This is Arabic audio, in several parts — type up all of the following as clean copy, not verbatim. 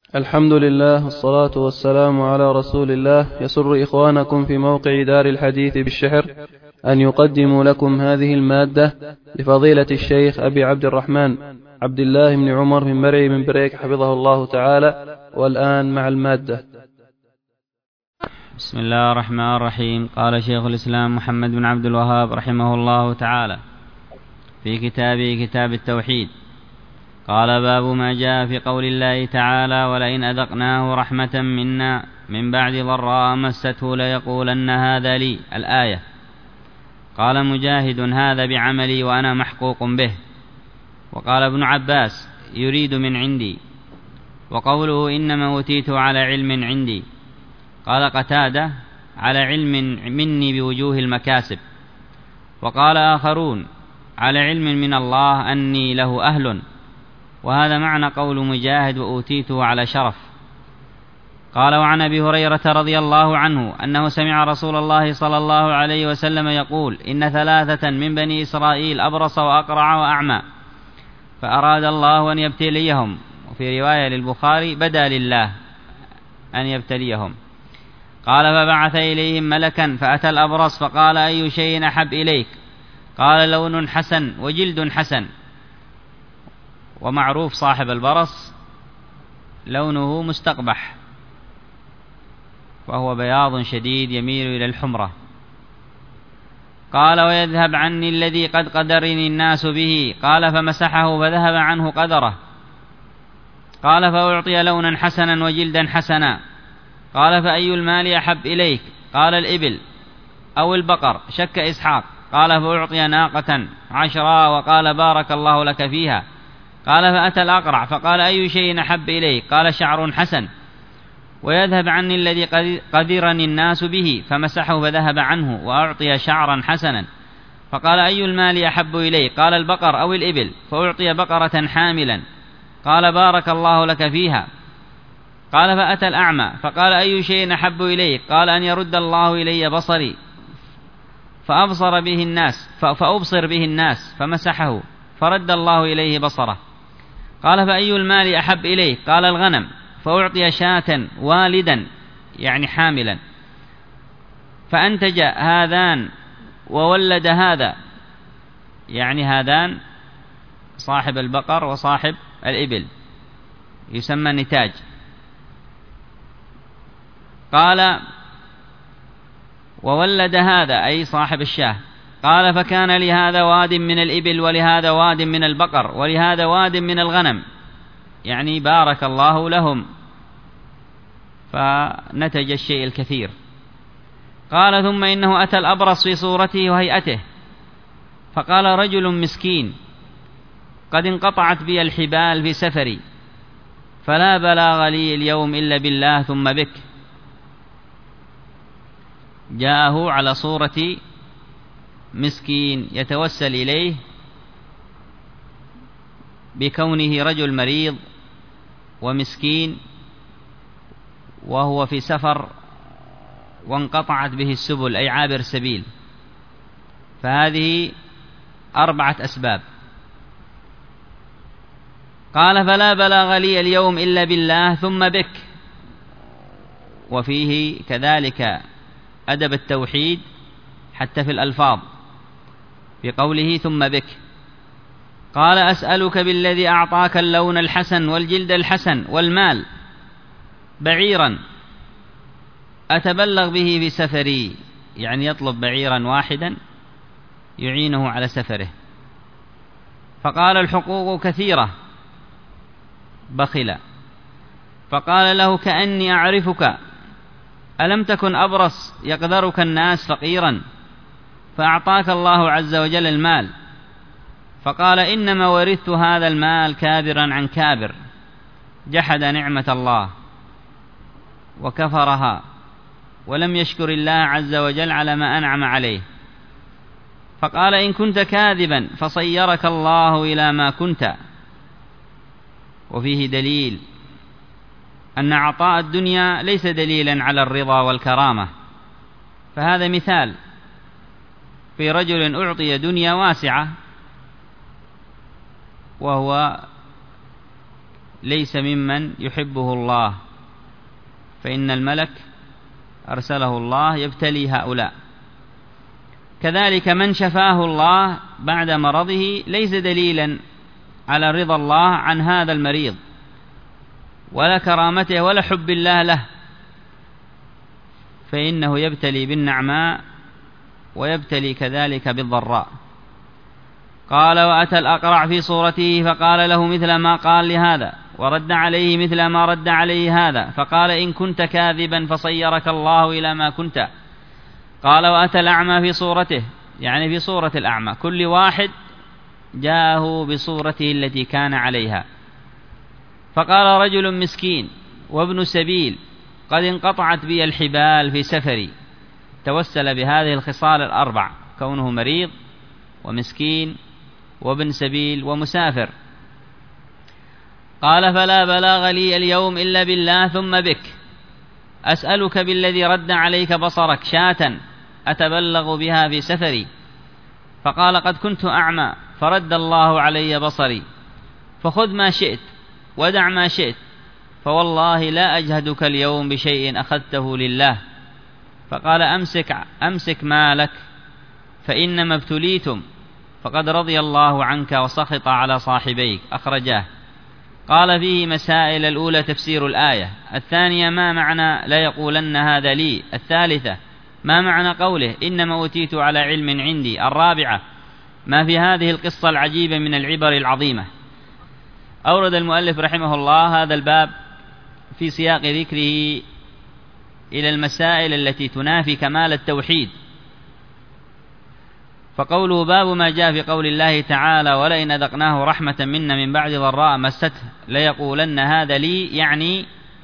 الحمد لله والصلاة والسلام على رسول الله. يسر إخوانكم في موقع دار الحديث بالشحر أن يقدموا لكم هذه المادة لفضيلة الشيخ أبي عبد الرحمن عبد الله بن عمر من مرعي من بريك حفظه الله تعالى. والآن مع المادة. بسم الله الرحمن الرحيم. قال شيخ الإسلام محمد بن عبد الوهاب رحمه الله تعالى في كتابه كتاب التوحيد، قال: باب ما جاء في قول الله تعالى: ولئن أذقناه رحمة منا من بعد ضراء مسته ليقولن هذا لي. الآية. قال مجاهد: هذا بعملي وأنا محقوق به. وقال ابن عباس: يريد من عندي. وقوله إنما أوتيته على علم عندي. قال قتادة: على علم مني بوجوه المكاسب. وقال آخرون: على علم من الله أني له أهل. وهذا معنى قول مجاهد: وأوتيته على شرف. قال: وعن أبي هريرة رضي الله عنه أنه سمع رسول الله صلى الله عليه وسلم يقول: إن ثلاثة من بني إسرائيل أبرص وأقرع وأعمى، فأراد الله أن يبتليهم. وفي رواية للبخاري: بدا لله أن يبتليهم. قال: فبعث إليهم ملكا فأتى الأبرص فقال: أي شيء أحب إليك؟ قال: لون حسن وجلد حسن. ومعروف صاحب البرص لونه مستقبح، وهو بياض شديد يميل إلى الحمرة. قال: ويذهب عني الذي قد قدرني الناس به. قال: فمسحه فذهب عنه قدره. قال: فأعطي لونا حسنا وجلدا حسنا. قال: فأي المال أحب إليك؟ قال: الإبل أو البقر. شك إسحاق. قال: فأعطي ناقة 10 وقال: بارك الله لك فيها. قال: فأتى الأقرع فقال: أي شيء أحب إليك؟ قال: شعر حسن. ويذهب عني الذي قدرني الناس به. فمسحه فذهب عنه وأعطي شعرا حسنا. فقال: أي المال أحب إليك؟ قال: البقر أو الإبل. فأعطي بقرة حاملا. قال: بارك الله لك فيها. قال: فأتى الأعمى فقال: أي شيء أحب إليك؟ قال: أن يرد الله إلي بصري فأبصر به الناس. فمسحه فرد الله إليه بصره. قال: فأي المال أحب إليك؟ قال: الغنم. فأعطي شاة والدا يعني حاملا. فأنتج هذان وولد هذا، يعني هذان صاحب البقر وصاحب الإبل، يسمى نتاج. قال: وولد هذا أي صاحب الشاه. قال: فكان لهذا واد من الإبل ولهذا واد من البقر ولهذا واد من الغنم، يعني بارك الله لهم، فنتج الشيء الكثير. قال: ثم إنه أتى الأبرص في صورته وهيئته فقال: رجل مسكين قد انقطعت بي الحبال في سفري، فلا بلاغ لي اليوم إلا بالله ثم بك. جاءه على صورة مسكين يتوسل إليه بكونه رجل مريض ومسكين وهو في سفر وانقطعت به السبل، أي عابر سبيل. فهذه 4 أسباب. قال: فلا بلاغ لي اليوم إلا بالله ثم بك. وفيه كذلك أدب التوحيد حتى في الألفاظ في قوله ثم بك. قال: أسألك بالذي أعطاك اللون الحسن والجلد الحسن والمال بعيرا أتبلغ به في سفري، يعني يطلب بعيرا واحدا يعينه على سفره. فقال: الحقوق كثيرة بخلا. فقال له: كأني أعرفك، ألم تكن أبرص يقدرك الناس فقيرا فأعطاك الله عز وجل المال؟ فقال: إنما ورثت هذا المال كابرا عن كابر، جحد نعمة الله وكفرها ولم يشكر الله عز وجل على ما أنعم عليه. فقال: إن كنت كاذبا فصيرك الله إلى ما كنت. وفيه دليل أن عطاء الدنيا ليس دليلا على الرضا والكرامة. فهذا مثال في رجل أعطي دنيا واسعة وهو ليس ممن يحبه الله، فإن الملك أرسله الله يبتلي هؤلاء. كذلك من شفاه الله بعد مرضه ليس دليلا على رضا الله عن هذا المريض ولا كرامته ولا حب الله له، فإنه يبتلي بالنعماء ويبتلي كذلك بالضراء. قال: وأتى الأقرع في صورته فقال له مثل ما قال لهذا، ورد عليه مثل ما رد عليه هذا، فقال: إن كنت كاذبا فصيرك الله إلى ما كنت. قال: وأتى الأعمى في صورته، يعني في صورة الأعمى، كل واحد جاءه بصورته التي كان عليها. فقال رجل مسكين وابن سبيل قد انقطعت بي الحبال في سفري، توسل بهذه الخصال الأربع: كونه مريض ومسكين وابن سبيل ومسافر. قال: فلا بلاغ لي اليوم إلا بالله ثم بك، أسألك بالذي رد عليك بصرك شاة أتبلغ بها في سفري. فقال: قد كنت أعمى فرد الله علي بصري، فخذ ما شئت ودع ما شئت، فوالله لا أجهدك اليوم بشيء أخذته لله. فقال: أمسك مالك فإنما ابتليتم، فقد رضي الله عنك وسخط على صاحبيك. أخرجاه. قال: فيه مسائل: الأولى تفسير الآية، الثانية ما معنى لا يقولن هذا لي، الثالثة ما معنى قوله إنما أوتيت على علم عندي، الرابعة ما في هذه القصة العجيبة من العبر العظيمة. أورد المؤلف رحمه الله هذا الباب في سياق ذكره إلى المسائل التي تنافي كمال التوحيد. فقوله: باب ما جاء في قول الله تعالى: ولئن أذقناه رحمة منا من بعد ضراء مسته ليقولن هذا لي، يعني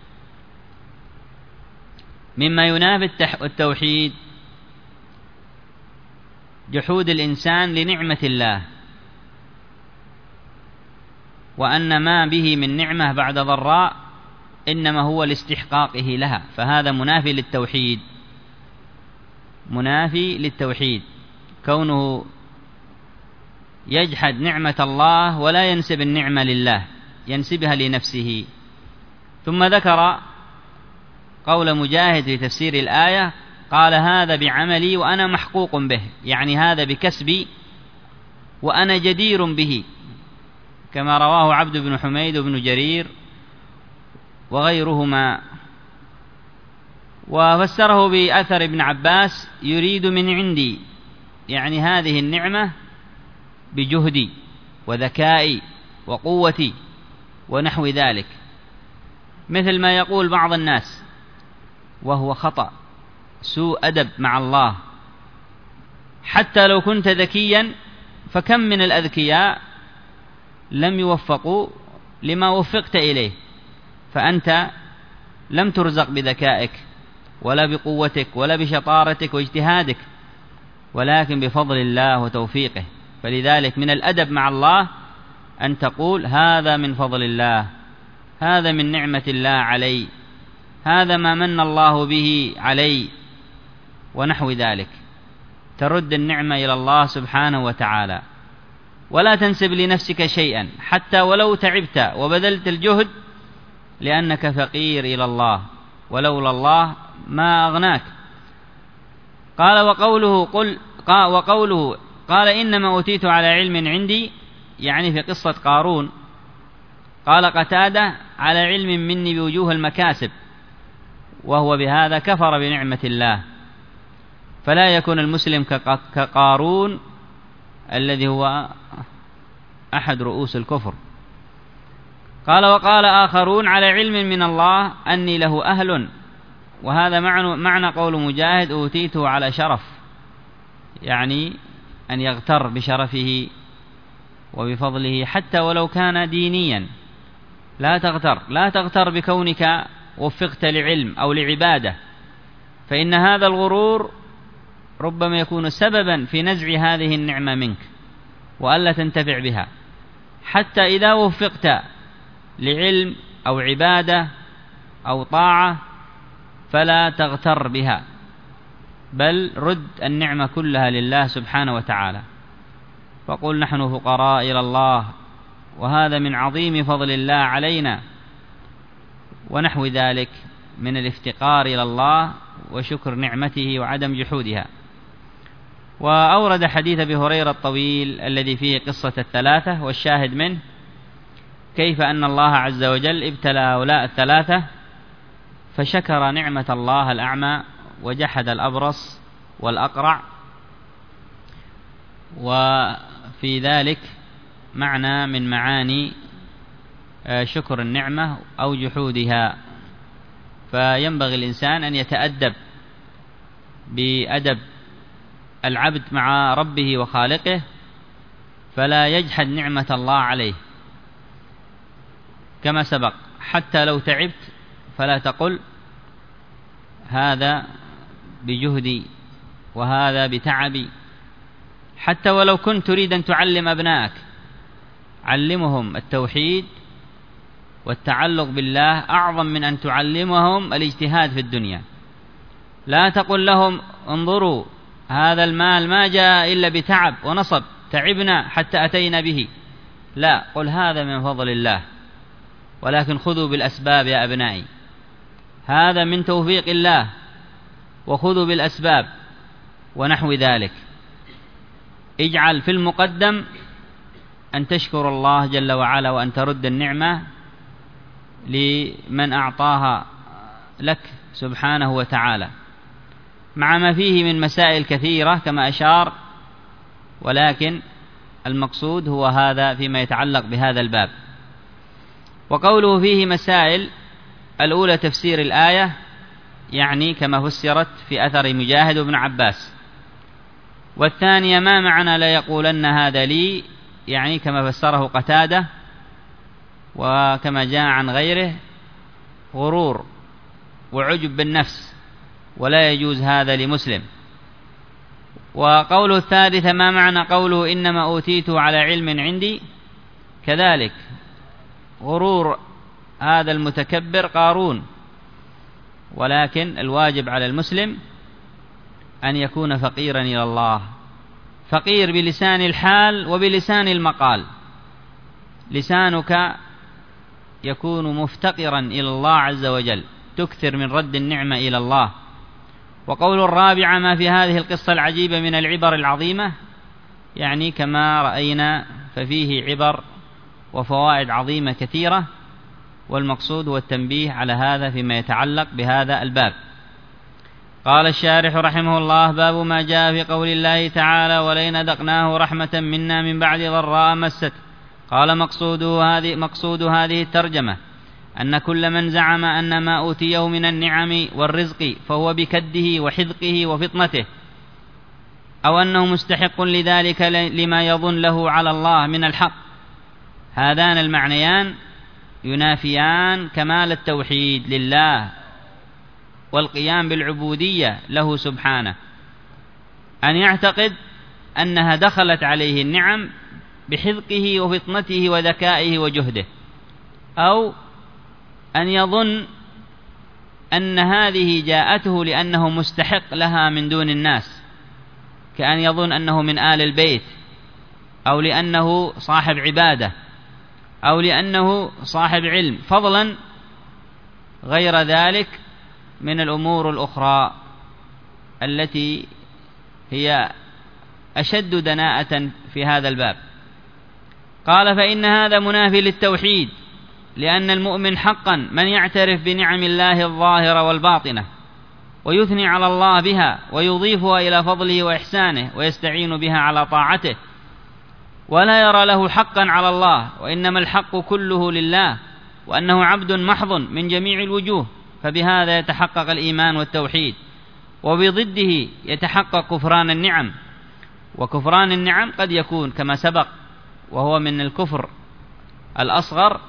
مما ينافي التوحيد جحود الإنسان لنعمة الله، وأن ما به من نعمة بعد ضراء إنما هو لاستحقاقه لها، فهذا منافي للتوحيد، منافي للتوحيد، كونه يجحد نعمة الله ولا ينسب النعمة لله، ينسبها لنفسه. ثم ذكر قول مجاهد في تفسير الآية، قال: هذا بعملي وأنا محقوق به، يعني هذا بكسبي وأنا جدير به، كما رواه عبد بن حميد وابن جرير وغيرهما. وفسره بأثر ابن عباس: يريد من عندي، يعني هذه النعمة بجهدي وذكائي وقوتي ونحو ذلك، مثل ما يقول بعض الناس وهو خطأ، سوء أدب مع الله. حتى لو كنت ذكيا، فكم من الأذكياء لم يوفقوا لما وفقت إليه، فأنت لم ترزق بذكائك ولا بقوتك ولا بشطارتك واجتهادك، ولكن بفضل الله وتوفيقه. فلذلك من الأدب مع الله أن تقول: هذا من فضل الله، هذا من نعمة الله علي، هذا ما من الله به علي، ونحو ذلك. ترد النعمة إلى الله سبحانه وتعالى، ولا تنسب لنفسك شيئا حتى ولو تعبت وبذلت الجهد، لأنك فقير إلى الله، ولولا الله ما أغناك. قال: وقوله قال: إنما أوتيت على علم عندي، يعني في قصة قارون. قال قتادة: على علم مني بوجوه المكاسب، وهو بهذا كفر بنعمة الله، فلا يكون المسلم كقارون الذي هو أحد رؤوس الكفر. قال: وقال آخرون: على علم من الله أني له أهل، وهذا معنى قول مجاهد: أوتيته على شرف، يعني أن يغتر بشرفه وبفضله حتى ولو كان دينيا. لا تغتر بكونك وفقت لعلم أو لعبادة، فإن هذا الغرور ربما يكون سببا في نزع هذه النعمة منك وألا تنتفع بها. حتى إذا وفقت لعلم أو عبادة أو طاعة فلا تغتر بها، بل رد النعمة كلها لله سبحانه وتعالى، فقل: نحن فقراء إلى الله وهذا من عظيم فضل الله علينا، ونحو ذلك من الافتقار إلى الله وشكر نعمته وعدم جحودها. وأورد حديث أبي هريرة الطويل الذي فيه قصة الثلاثة، والشاهد منه كيف أن الله عز وجل ابتلى هؤلاء الثلاثة فشكر نعمة الله الأعمى وجحد الأبرص والأقرع، وفي ذلك معنى من معاني شكر النعمة أو جحودها. فينبغي الإنسان أن يتأدب بأدب العبد مع ربه وخالقه، فلا يجحد نعمة الله عليه كما سبق. حتى لو تعبت فلا تقل هذا بجهدي وهذا بتعبي، حتى ولو كنت تريد أن تعلم أبنائك علمهم التوحيد والتعلق بالله أعظم من أن تعلمهم الاجتهاد في الدنيا. لا تقل لهم انظروا هذا المال ما جاء إلا بتعب ونصب، تعبنا حتى أتينا به، لا، قل هذا من فضل الله، ولكن خذوا بالأسباب يا أبنائي، هذا من توفيق الله، وخذوا بالأسباب ونحو ذلك. اجعل في المقدم أن تشكر الله جل وعلا وأن ترد النعمة لمن أعطاها لك سبحانه وتعالى، مع ما فيه من مسائل كثيرة كما أشار، ولكن المقصود هو هذا فيما يتعلق بهذا الباب. وقوله فيه مسائل، الأولى تفسير الآية، يعني كما فسرت في أثر مجاهد وابن عباس. والثانية ما معنى لا يقولن هذا لي، يعني كما فسره قتادة، وكما جاء عن غيره غرور وعجب بالنفس، ولا يجوز هذا لمسلم. وقوله الثالثة ما معنى قوله إنما أوتيته على علم عندي، كذلك غرور هذا المتكبر قارون، ولكن الواجب على المسلم أن يكون فقيرا إلى الله، فقير بلسان الحال وبلسان المقال. لسانك يكون مفتقرا إلى الله عز وجل، تكثر من رد النعمة إلى الله. وقول الرابع ما في هذه القصة العجيبة من العبر العظيمة، يعني كما رأينا ففيه عبر وفوائد عظيمة كثيرة، والمقصود هو التنبيه على هذا فيما يتعلق بهذا الباب. قال الشارح رحمه الله: باب ما جاء في قول الله تعالى: ولئن أذقناه رحمة منا من بعد ضراء مسته. قال مقصود هذه الترجمة أن كل من زعم أن ما أوتيه من النعم والرزق فهو بكده وحذقه وفطنته، أو أنه مستحق لذلك لما يظن له على الله من الحق، هذان المعنيان ينافيان كمال التوحيد لله والقيام بالعبودية له سبحانه. أن يعتقد أنها دخلت عليه النعم بحذقه وفطنته وذكائه وجهده، أو أن يظن أن هذه جاءته لأنه مستحق لها من دون الناس، كأن يظن أنه من آل البيت، أو لأنه صاحب عبادة، أو لأنه صاحب علم، فضلا غير ذلك من الأمور الأخرى التي هي أشد دناءة في هذا الباب. قال: فإن هذا منافي للتوحيد، لأن المؤمن حقا من يعترف بنعم الله الظاهرة والباطنة ويثني على الله بها ويضيفها إلى فضله وإحسانه ويستعين بها على طاعته، ولا يرى له حقا على الله، وإنما الحق كله لله، وأنه عبد محض من جميع الوجوه، فبهذا يتحقق الإيمان والتوحيد، وبضده يتحقق كفران النعم. وكفران النعم قد يكون كما سبق، وهو من الكفر الأصغر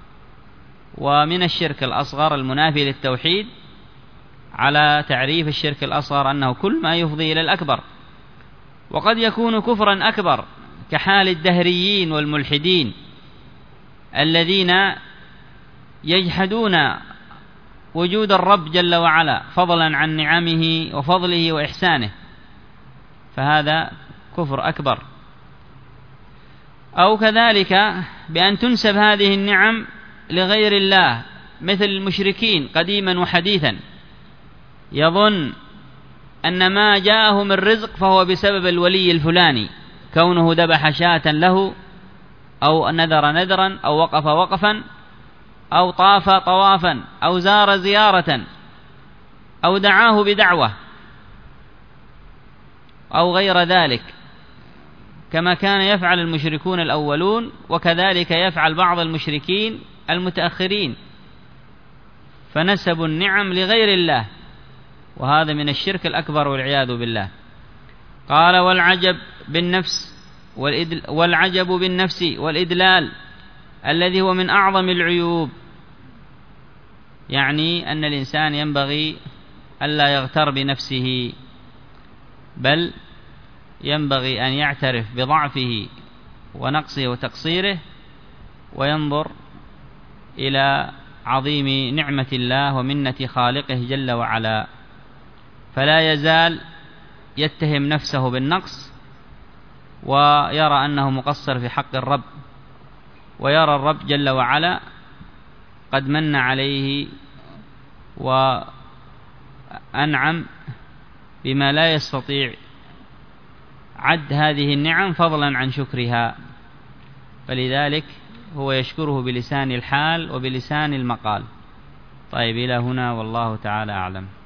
ومن الشرك الأصغر المنافي للتوحيد، على تعريف الشرك الأصغر أنه كل ما يفضي إلى الأكبر. وقد يكون كفرا أكبر كحال الدهريين والملحدين الذين يجحدون وجود الرب جل وعلا فضلا عن نعمه وفضله وإحسانه، فهذا كفر أكبر. أو كذلك بأن تنسب هذه النعم لغير الله، مثل المشركين قديما وحديثا يظن أن ما جاءه من رزق فهو بسبب الولي الفلاني، كونه ذبح شاة له أو نذر نذرا أو وقف وقفا أو طاف طوافا أو زار زيارة أو دعاه بدعوة أو غير ذلك، كما كان يفعل المشركون الأولون، وكذلك يفعل بعض المشركين المتأخرين، فنسبوا النعم لغير الله، وهذا من الشرك الأكبر والعياذ بالله. قال والعجب بالنفس والإدلال الذي هو من أعظم العيوب، يعني أن الإنسان ينبغي ألا يغتر بنفسه، بل ينبغي أن يعترف بضعفه ونقصه وتقصيره، وينظر إلى عظيم نعمة الله ومنة خالقه جل وعلا، فلا يزال يتهم نفسه بالنقص ويرى أنه مقصر في حق الرب، ويرى الرب جل وعلا قد من عليه وأنعم بما لا يستطيع عد هذه النعم فضلا عن شكرها، فلذلك هو يشكره بلسان الحال وبلسان المقال. طيب، إلى هنا والله تعالى أعلم.